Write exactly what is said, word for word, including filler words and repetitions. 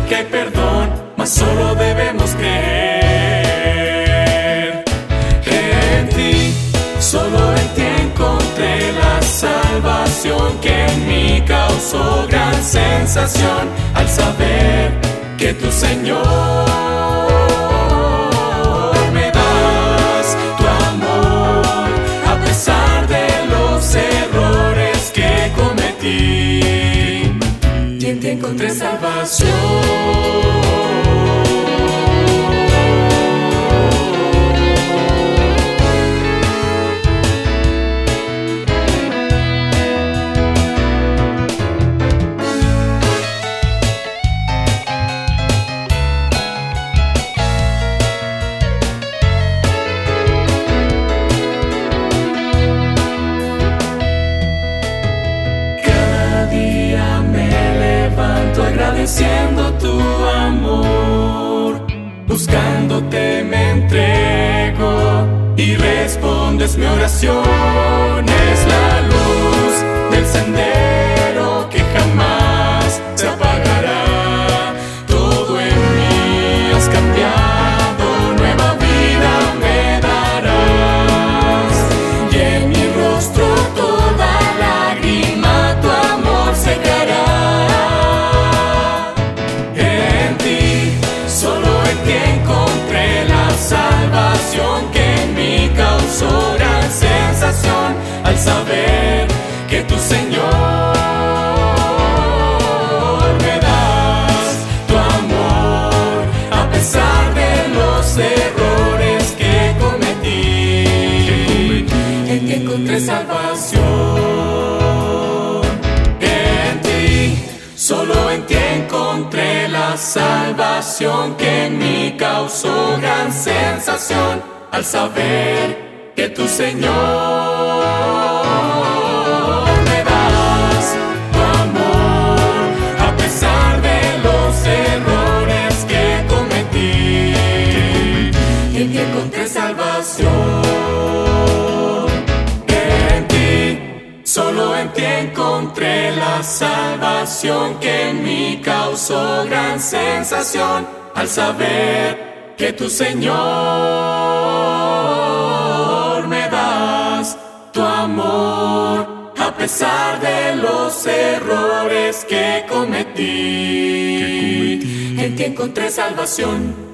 que hay perdón, mas solo debemos creer. En ti, solo en ti encontré la salvación que en mí causó gran sensación al saber que tu Señor me das tu amor a pesar de los errores que cometí, y en ti encontré salvación. Agradeciendo tu amor, buscándote me entrego y respondes mi oración. Es la luz del sendero que jamás se apagará. Todo en mí has cambiado, nueva vida me darás, y en mi rostro toda lágrima tu amor secará. Que en mí causó gran sensación al saber que tu Señor me das tu amor a pesar de los errores que cometí. En ti encontré salvación. En ti, solo en ti encontré la salvación que en mí causó gran sensación al saber que tu Señor me das tu amor a pesar de los errores que cometí, y en ti encontré salvación. En ti, solo en ti encontré la salvación que en mí causó gran sensación al saber que tu Señor me das tu amor a pesar de los errores que cometí. En ti encontré salvación.